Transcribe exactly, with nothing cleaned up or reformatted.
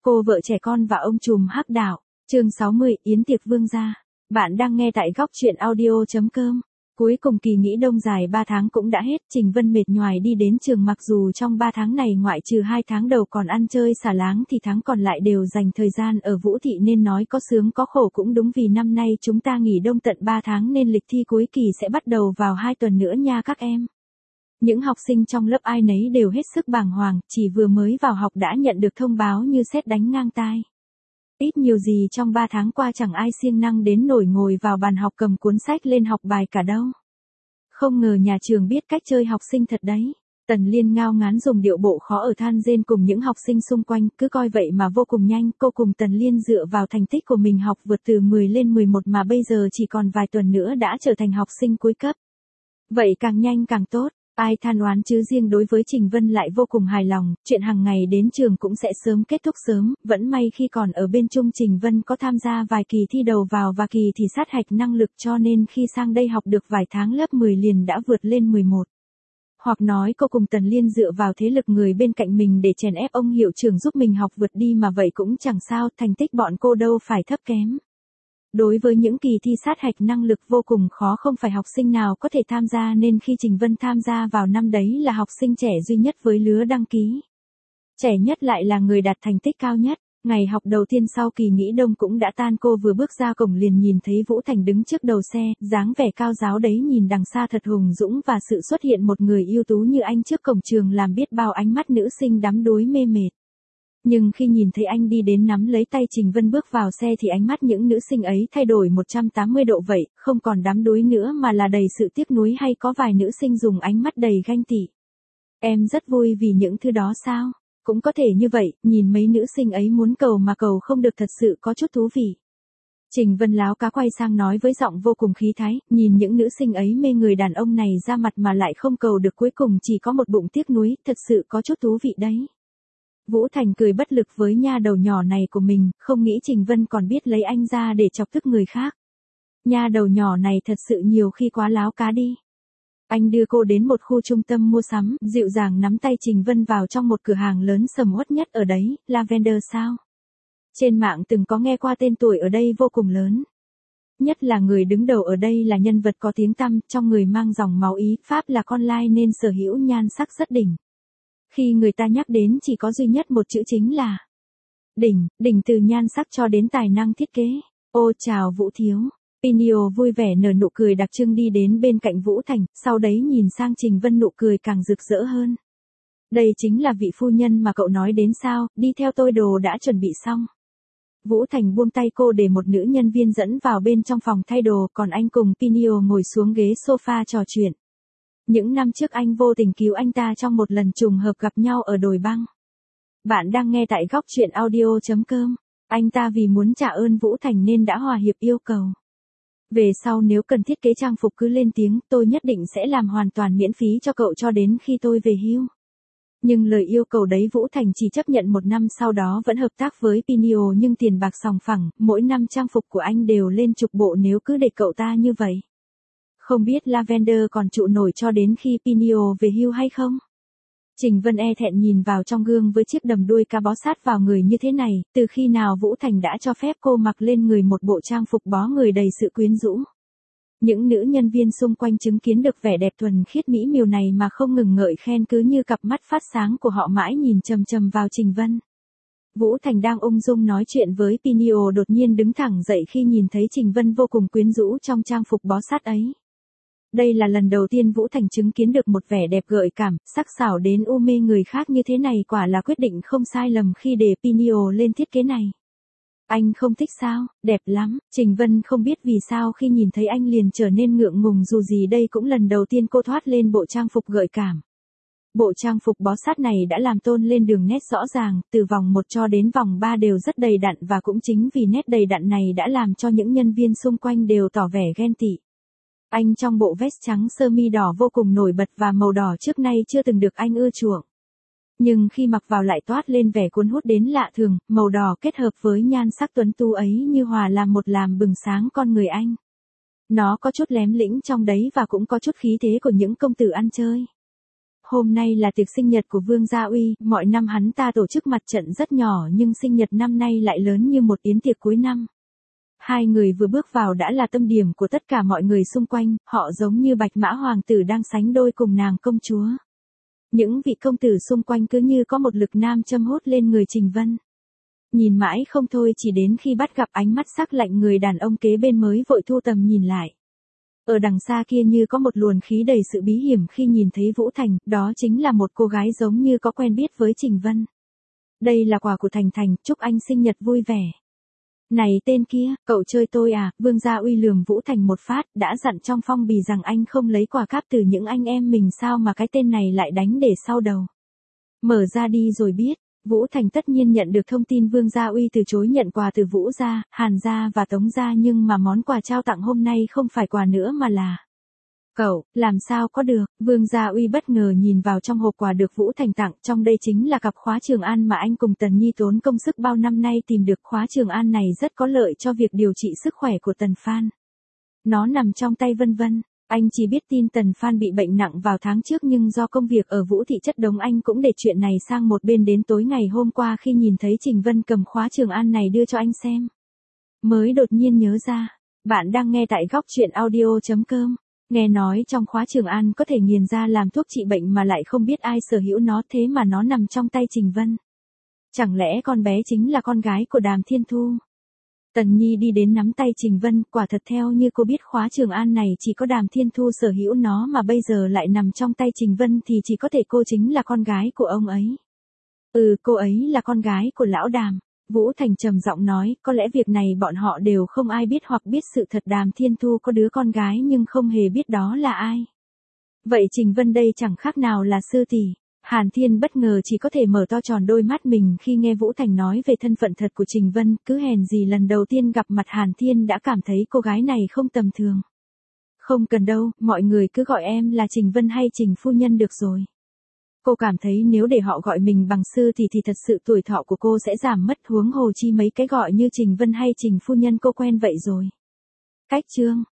Cô vợ trẻ con và ông trùm hắc đạo. Chương sáu mươi, Yến tiệc vương gia. Bạn đang nghe tại góc truyện audio chấm com. Cuối cùng kỳ nghỉ đông dài ba tháng cũng đã hết, Trình Vân mệt nhoài đi đến trường, mặc dù trong ba tháng này ngoại trừ hai tháng đầu còn ăn chơi xả láng thì tháng còn lại đều dành thời gian ở Vũ Thị, nên nói có sướng có khổ cũng đúng, vì năm nay chúng ta nghỉ đông tận ba tháng nên lịch thi cuối kỳ sẽ bắt đầu vào hai tuần nữa nha các em. Những học sinh trong lớp ai nấy đều hết sức bàng hoàng, chỉ vừa mới vào học đã nhận được thông báo như sét đánh ngang tai. Ít nhiều gì trong ba tháng qua chẳng ai siêng năng đến nổi ngồi vào bàn học cầm cuốn sách lên học bài cả đâu. Không ngờ nhà trường biết cách chơi học sinh thật đấy. Tần Liên ngao ngán dùng điệu bộ khó ở than rên cùng những học sinh xung quanh, cứ coi vậy mà vô cùng nhanh. Cô cùng Tần Liên dựa vào thành tích của mình học vượt từ mười lên mười một mà bây giờ chỉ còn vài tuần nữa đã trở thành học sinh cuối cấp. Vậy càng nhanh càng tốt. Ai than oán chứ riêng đối với Trình Vân lại vô cùng hài lòng, chuyện hàng ngày đến trường cũng sẽ sớm kết thúc sớm, vẫn may khi còn ở bên Trung Trình Vân có tham gia vài kỳ thi đầu vào và kỳ thì sát hạch năng lực, cho nên khi sang đây học được vài tháng lớp mười liền đã vượt lên mười một. Hoặc nói cô cùng Tần Liên dựa vào thế lực người bên cạnh mình để chèn ép ông hiệu trưởng giúp mình học vượt đi, mà vậy cũng chẳng sao, thành tích bọn cô đâu phải thấp kém. Đối với những kỳ thi sát hạch năng lực vô cùng khó không phải học sinh nào có thể tham gia, nên khi Trình Vân tham gia vào năm đấy là học sinh trẻ duy nhất với lứa đăng ký. Trẻ nhất lại là người đạt thành tích cao nhất. Ngày học đầu tiên sau kỳ nghỉ đông cũng đã tan, cô vừa bước ra cổng liền nhìn thấy Vũ Thành đứng trước đầu xe, dáng vẻ cao giáo đấy nhìn đằng xa thật hùng dũng, và sự xuất hiện một người ưu tú như anh trước cổng trường làm biết bao ánh mắt nữ sinh đắm đuối mê mệt. Nhưng khi nhìn thấy anh đi đến nắm lấy tay Trình Vân bước vào xe thì ánh mắt những nữ sinh ấy thay đổi một trăm tám mươi độ vậy, không còn đắm đuối nữa mà là đầy sự tiếc nuối, hay có vài nữ sinh dùng ánh mắt đầy ganh tị. Em rất vui vì những thứ đó sao? Cũng có thể như vậy, nhìn mấy nữ sinh ấy muốn cầu mà cầu không được thật sự có chút thú vị. Trình Vân láo cá quay sang nói với giọng vô cùng khí thái, nhìn những nữ sinh ấy mê người đàn ông này ra mặt mà lại không cầu được, cuối cùng chỉ có một bụng tiếc nuối, thật sự có chút thú vị đấy. Vũ Thành cười bất lực với nha đầu nhỏ này của mình, không nghĩ Trình Vân còn biết lấy anh ra để chọc tức người khác. Nha đầu nhỏ này thật sự nhiều khi quá láo cá đi. Anh đưa cô đến một khu trung tâm mua sắm, dịu dàng nắm tay Trình Vân vào trong một cửa hàng lớn sầm uất nhất ở đấy, Lavender sao? Trên mạng từng có nghe qua tên tuổi ở đây vô cùng lớn. Nhất là người đứng đầu ở đây là nhân vật có tiếng tăm, trong người mang dòng máu Ý, Pháp là con lai nên sở hữu nhan sắc rất đỉnh. Khi người ta nhắc đến chỉ có duy nhất một chữ chính là đỉnh, đỉnh từ nhan sắc cho đến tài năng thiết kế. Ô chào Vũ thiếu. Pinio vui vẻ nở nụ cười đặc trưng đi đến bên cạnh Vũ Thành, sau đấy nhìn sang Trình Vân, nụ cười càng rực rỡ hơn. Đây chính là vị phu nhân mà cậu nói đến sao, đi theo tôi, đồ đã chuẩn bị xong. Vũ Thành buông tay cô để một nữ nhân viên dẫn vào bên trong phòng thay đồ, còn anh cùng Pinio ngồi xuống ghế sofa trò chuyện. Những năm trước anh vô tình cứu anh ta trong một lần trùng hợp gặp nhau ở đồi băng. Bạn đang nghe tại góc truyện audio chấm com. Anh ta vì muốn trả ơn Vũ Thành nên đã hòa hiệp yêu cầu. Về sau nếu cần thiết kế trang phục cứ lên tiếng, tôi nhất định sẽ làm hoàn toàn miễn phí cho cậu cho đến khi tôi về hưu. Nhưng lời yêu cầu đấy Vũ Thành chỉ chấp nhận một năm, sau đó vẫn hợp tác với Pinio, nhưng tiền bạc sòng phẳng, mỗi năm trang phục của anh đều lên chục bộ nếu cứ để cậu ta như vậy. Không biết Lavender còn trụ nổi cho đến khi Pinio về hưu hay không? Trình Vân e thẹn nhìn vào trong gương với chiếc đầm đuôi cá bó sát vào người như thế này, từ khi nào Vũ Thành đã cho phép cô mặc lên người một bộ trang phục bó người đầy sự quyến rũ. Những nữ nhân viên xung quanh chứng kiến được vẻ đẹp thuần khiết mỹ miều này mà không ngừng ngợi khen, cứ như cặp mắt phát sáng của họ mãi nhìn chằm chằm vào Trình Vân. Vũ Thành đang ung dung nói chuyện với Pinio đột nhiên đứng thẳng dậy khi nhìn thấy Trình Vân vô cùng quyến rũ trong trang phục bó sát ấy. Đây là lần đầu tiên Vũ Thành chứng kiến được một vẻ đẹp gợi cảm, sắc sảo đến u mê người khác như thế này, quả là quyết định không sai lầm khi để Pinio lên thiết kế này. Anh không thích sao? Đẹp lắm. Trình Vân không biết vì sao khi nhìn thấy anh liền trở nên ngượng ngùng, dù gì đây cũng lần đầu tiên cô thoát lên bộ trang phục gợi cảm. Bộ trang phục bó sát này đã làm tôn lên đường nét rõ ràng, từ vòng một cho đến vòng ba đều rất đầy đặn, và cũng chính vì nét đầy đặn này đã làm cho những nhân viên xung quanh đều tỏ vẻ ghen tị. Anh trong bộ vest trắng sơ mi đỏ vô cùng nổi bật, và màu đỏ trước nay chưa từng được anh ưa chuộng. Nhưng khi mặc vào lại toát lên vẻ cuốn hút đến lạ thường, màu đỏ kết hợp với nhan sắc tuấn tú ấy như hòa làm một, làm bừng sáng con người anh. Nó có chút lém lĩnh trong đấy và cũng có chút khí thế của những công tử ăn chơi. hôm nay là tiệc sinh nhật của Vương Gia Uy, mọi năm hắn ta tổ chức mặt trận rất nhỏ nhưng sinh nhật năm nay lại lớn như một yến tiệc cuối năm. Hai người vừa bước vào đã là tâm điểm của tất cả mọi người xung quanh, họ giống như bạch mã hoàng tử đang sánh đôi cùng nàng công chúa. Những vị công tử xung quanh cứ như có một lực nam châm hút lên người Trình Vân. Nhìn mãi không thôi chỉ đến khi bắt gặp ánh mắt sắc lạnh người đàn ông kế bên mới vội thu tầm nhìn lại. Ở đằng xa kia như có một luồng khí đầy sự bí hiểm khi nhìn thấy Vũ Thành, đó chính là một cô gái giống như có quen biết với Trình Vân. Đây là quà của Thành Thành, chúc anh sinh nhật vui vẻ. Này tên kia, cậu chơi tôi à, Vương Gia Uy lườm Vũ Thành một phát, đã dặn trong phong bì rằng anh không lấy quà cáp từ những anh em mình sao mà cái tên này lại đánh để sau đầu. Mở ra đi rồi biết. Vũ Thành tất nhiên nhận được thông tin Vương Gia Uy từ chối nhận quà từ Vũ Gia, Hàn Gia và Tống Gia nhưng mà món quà trao tặng hôm nay không phải quà nữa mà là... Cậu, làm sao có được, Vương Gia Uy bất ngờ nhìn vào trong hộp quà được Vũ Thành tặng, trong đây chính là cặp khóa Trường An mà anh cùng Tần Nhi tốn công sức bao năm nay tìm được. Khóa Trường An này rất có lợi cho việc điều trị sức khỏe của Tần Phan. Nó nằm trong tay Vân Vân. Anh chỉ biết tin Tần Phan bị bệnh nặng vào tháng trước nhưng do công việc ở Vũ Thị chất đống anh cũng để chuyện này sang một bên đến tối ngày hôm qua khi nhìn thấy Trình Vân cầm khóa Trường An này đưa cho anh xem. Mới đột nhiên nhớ ra, bạn đang nghe tại góc truyện audio chấm com. Nghe nói trong khóa Trường An có thể nghiền ra làm thuốc trị bệnh mà lại không biết ai sở hữu nó thế mà nó nằm trong tay Trình Vân. Chẳng lẽ con bé chính là con gái của Đàm Thiên Thu? Tần Nhi đi đến nắm tay Trình Vân, quả thật theo như cô biết khóa Trường An này chỉ có Đàm Thiên Thu sở hữu nó mà bây giờ lại nằm trong tay Trình Vân thì chỉ có thể cô chính là con gái của ông ấy. Ừ, cô ấy là con gái của lão Đàm. Vũ Thành trầm giọng nói, có lẽ việc này bọn họ đều không ai biết hoặc biết sự thật Đàm Thiên Thu có đứa con gái nhưng không hề biết đó là ai. Vậy Trình Vân đây chẳng khác nào là sư tỷ. Hàn Thiên bất ngờ chỉ có thể mở to tròn đôi mắt mình khi nghe Vũ Thành nói về thân phận thật của Trình Vân, cứ hèn gì lần đầu tiên gặp mặt Hàn Thiên đã cảm thấy cô gái này không tầm thường. Không cần đâu, mọi người cứ gọi em là Trình Vân hay Trình phu nhân được rồi. Cô cảm thấy nếu để họ gọi mình bằng sư thì thì thật sự tuổi thọ của cô sẽ giảm mất, huống hồ chi mấy cái gọi như Trình Vân hay Trình phu nhân cô quen vậy rồi. Cách chương